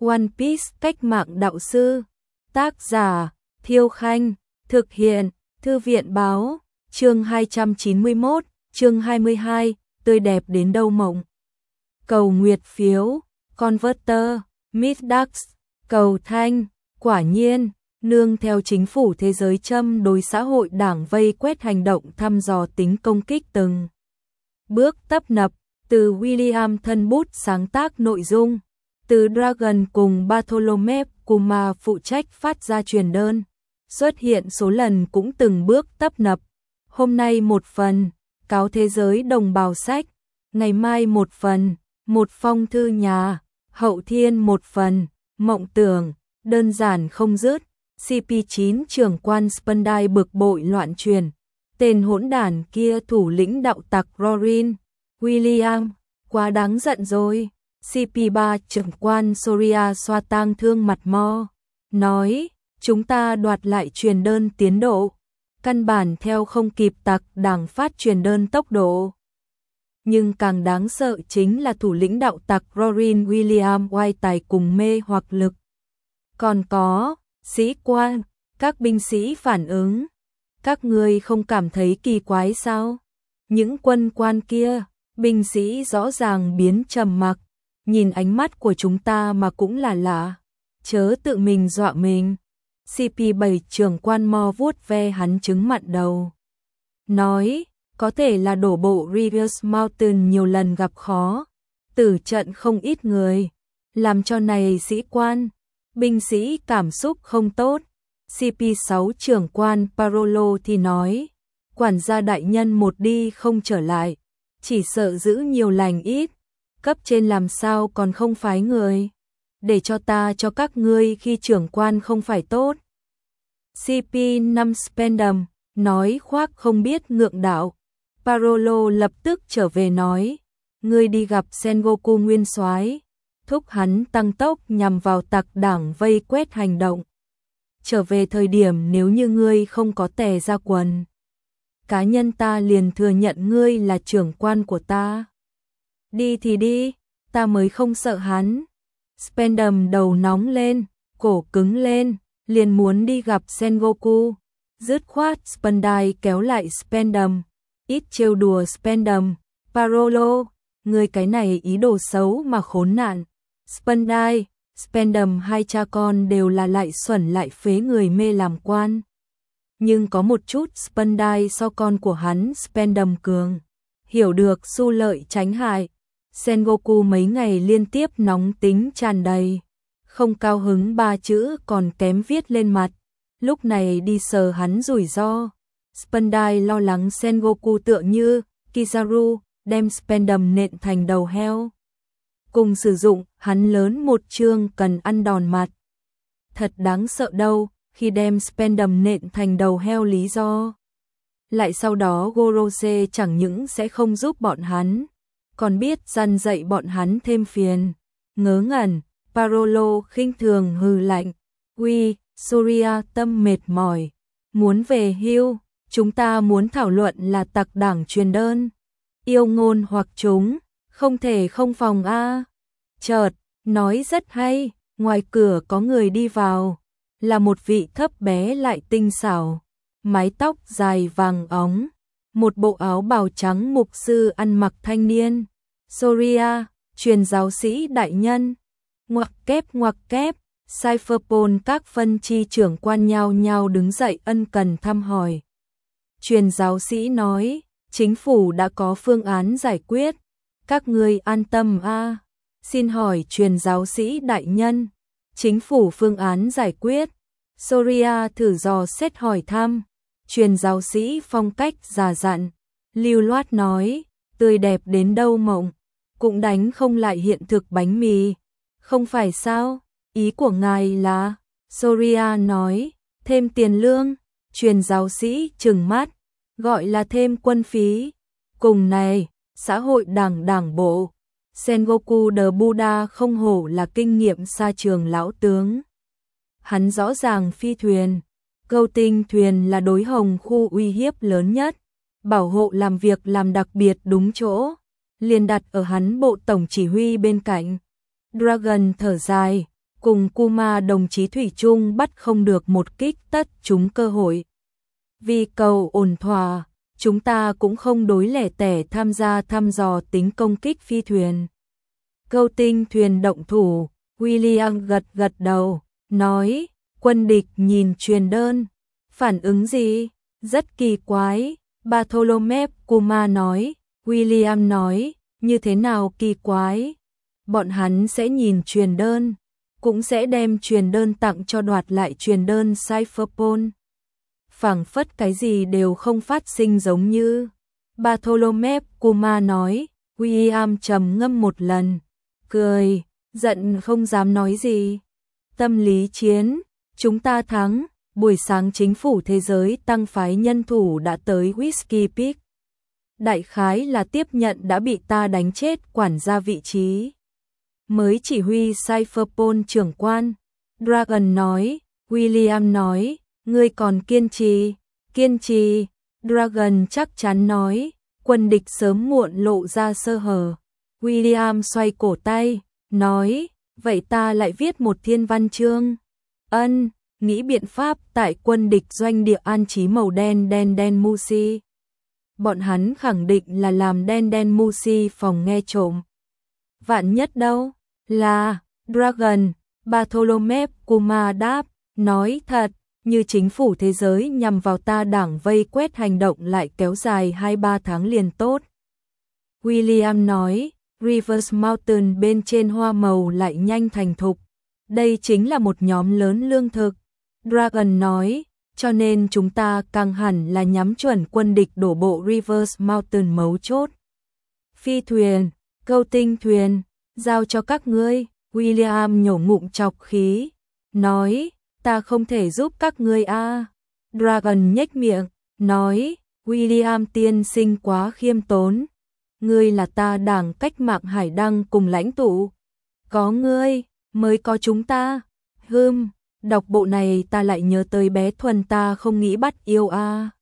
One Piece cách mạng đạo sư. Tác giả Thiêu Khanh. Thực hiện Thư viện báo. Chương 291, chương 22, tươi đẹp đến đâu mộng. Cầu nguyệt phiếu, Converter, Middax, cầu thanh, quả nhiên, nương theo chính phủ thế giới châm đối xã hội đảng vây quét hành động thăm dò tính công kích từng bước tấp nập, từ William thân bút sáng tác nội dung, từ Dragon cùng Bartholomew Kuma phụ trách phát ra truyền đơn, xuất hiện số lần cũng từng bước tấp nập. Hôm nay một phần, cáo thế giới đồng bào sách, ngày mai một phần, một phong thư nhà, hậu thiên một phần, mộng tưởng, đơn giản không dứt. CP9 trưởng quan Spandai bực bội loạn truyền, tên hỗn đản kia thủ lĩnh đạo tặc Rorin, William, quá đáng giận rồi. CP3 trưởng quan Soria xoa tang thương mặt mo, nói, chúng ta đoạt lại truyền đơn tiến độ, căn bản theo không kịp tặc đảng phát truyền đơn tốc độ. Nhưng càng đáng sợ chính là thủ lĩnh đạo tặc Rorin William oai tài cùng mê hoặc lực. Còn có, sĩ quan, các binh sĩ phản ứng. Các người không cảm thấy kỳ quái sao? Những quân quan kia, binh sĩ rõ ràng biến trầm mặc, nhìn ánh mắt của chúng ta mà cũng là lạ. Chớ tự mình dọa mình. CP7 trưởng quan mo vuốt ve hắn trứng mặn đầu. Nói, có thể là đổ bộ Rivers Mountain nhiều lần gặp khó, tử trận không ít người, làm cho này sĩ quan, binh sĩ cảm xúc không tốt. CP6 trưởng quan Parolo thì nói, quản gia đại nhân một đi không trở lại, chỉ sợ giữ nhiều lành ít, cấp trên làm sao còn không phái người, để cho ta cho các ngươi khi trưởng quan không phải tốt. CP5 Spendum nói khoác không biết ngượng đạo. Parolo lập tức trở về nói, ngươi đi gặp Sengoku nguyên soái, thúc hắn tăng tốc nhằm vào tặc đảng vây quét hành động. Trở về thời điểm nếu như ngươi không có tè ra quần, cá nhân ta liền thừa nhận ngươi là trưởng quan của ta. Đi thì đi, ta mới không sợ hắn. Spendum đầu nóng lên, cổ cứng lên, liền muốn đi gặp Sengoku. Dứt khoát Spandai kéo lại Spendum, ít trêu đùa Spendum. Parolo, ngươi cái này ý đồ xấu mà khốn nạn. Spandai, Spendum hai cha con đều là lại xuẩn lại phế người mê làm quan. Nhưng có một chút Spandai so con của hắn Spendum cường, hiểu được xu lợi tránh hại. Sengoku mấy ngày liên tiếp nóng tính tràn đầy, không cao hứng ba chữ còn kém viết lên mặt, lúc này đi sờ hắn rủi ro. Spandai lo lắng Sengoku tựa như Kizaru đem Spendum nện thành đầu heo. Cùng sử dụng, hắn lớn một chương cần ăn đòn mặt. Thật đáng sợ đâu, khi đem Spendum nện thành đầu heo lý do. Lại sau đó Gorose chẳng những sẽ không giúp bọn hắn, còn biết dằn dạy bọn hắn thêm phiền. Ngớ ngẩn, Parolo khinh thường hừ lạnh. Uy, Soria tâm mệt mỏi, muốn về hưu, chúng ta muốn thảo luận là tặc đảng truyền đơn. Yêu ngôn hoặc chúng, không thể không phòng a. Chợt, nói rất hay, ngoài cửa có người đi vào, là một vị thấp bé lại tinh xảo, mái tóc dài vàng óng, một bộ áo bào trắng mục sư ăn mặc thanh niên. Soria, truyền giáo sĩ đại nhân. Ngoặc kép, Cypherpol các phân chi trưởng quan nhao nhao đứng dậy ân cần thăm hỏi. Truyền giáo sĩ nói, chính phủ đã có phương án giải quyết, các ngươi an tâm a. Xin hỏi truyền giáo sĩ đại nhân, chính phủ phương án giải quyết. Soria thử dò xét hỏi thăm. Truyền giáo sĩ phong cách già dặn, lưu loát nói, tươi đẹp đến đâu mộng, cũng đánh không lại hiện thực bánh mì. Không phải sao, ý của ngài là, Soria nói, thêm tiền lương. Truyền giáo sĩ trừng mắt, gọi là thêm quân phí. Cùng này, xã hội đảng bộ, Sengoku the Buddha không hổ là kinh nghiệm xa trường lão tướng. Hắn rõ ràng phi thuyền, câu tinh thuyền là đối hồng khu uy hiếp lớn nhất, bảo hộ làm việc làm đặc biệt đúng chỗ, liền đặt ở hắn bộ tổng chỉ huy bên cạnh. Dragon thở dài, cùng Kuma đồng chí thủy chung bắt không được một kích tất chúng cơ hội. Vì cầu ổn thỏa, chúng ta cũng không đối lẻ tẻ tham gia thăm dò tính công kích phi thuyền. Câu tinh thuyền động thủ, William gật gật đầu, nói, quân địch nhìn truyền đơn. Phản ứng gì? Rất kỳ quái. Bartholomew Kuma nói, William nói, như thế nào kỳ quái? Bọn hắn sẽ nhìn truyền đơn, cũng sẽ đem truyền đơn tặng cho đoạt lại truyền đơn Cypherpol. Phảng phất cái gì đều không phát sinh giống như. Bartholomew Kuma nói, William trầm ngâm một lần, cười, giận không dám nói gì. Tâm lý chiến, chúng ta thắng. Buổi sáng chính phủ thế giới tăng phái nhân thủ đã tới Whiskey Peak. Đại khái là tiếp nhận đã bị ta đánh chết quản gia vị trí. Mới chỉ huy Cypherpol trưởng quan. Dragon nói, William nói, ngươi còn kiên trì, kiên trì. Dragon chắc chắn nói, quân địch sớm muộn lộ ra sơ hở. William xoay cổ tay, nói, vậy ta lại viết một thiên văn chương. Ân. Nghĩ biện pháp tại quân địch doanh địa an trí màu đen đen Musi. Bọn hắn khẳng định là làm đen Musi phòng nghe trộm. Vạn nhất đâu? Là Dragon. Bartholomew Kuma đáp, nói thật, như chính phủ thế giới nhằm vào ta đảng vây quét hành động lại kéo dài 2-3 tháng liền tốt. William nói, Rivers Mountain bên trên hoa màu lại nhanh thành thục. Đây chính là một nhóm lớn lương thực. Dragon nói, cho nên chúng ta càng hẳn là nhắm chuẩn quân địch đổ bộ Rivers Mountain mấu chốt. Phi thuyền, câu tinh thuyền, giao cho các ngươi. William nhổ ngụm chọc khí, nói, ta không thể giúp các ngươi a. Dragon nhếch miệng, nói, William tiên sinh quá khiêm tốn. Ngươi là ta đảng cách mạng Hải Đăng cùng lãnh tụ. Có ngươi, mới có chúng ta. Đọc bộ này ta lại nhớ tới bé Thuần ta không nghĩ bắt yêu a.